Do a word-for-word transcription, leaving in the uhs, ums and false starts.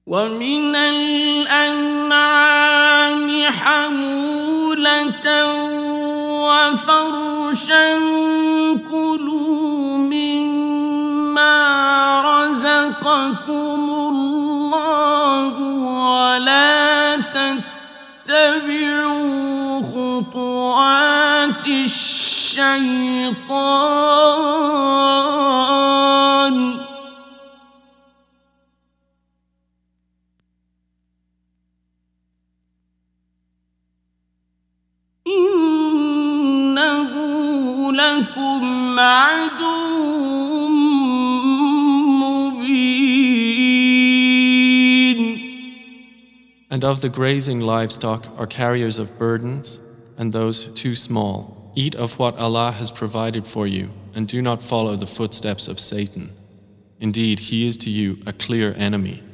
ومن الأنعام حمولة وفرشا كلوا مما رزقكم الله ولا تتبعوا خطوات الشيطان إنه لكم عدو مبين. And of the grazing livestock are carriers of burdens and those too small. Eat of what Allah has provided for you and do not follow the footsteps of Satan. Indeed, he is to you a clear enemy.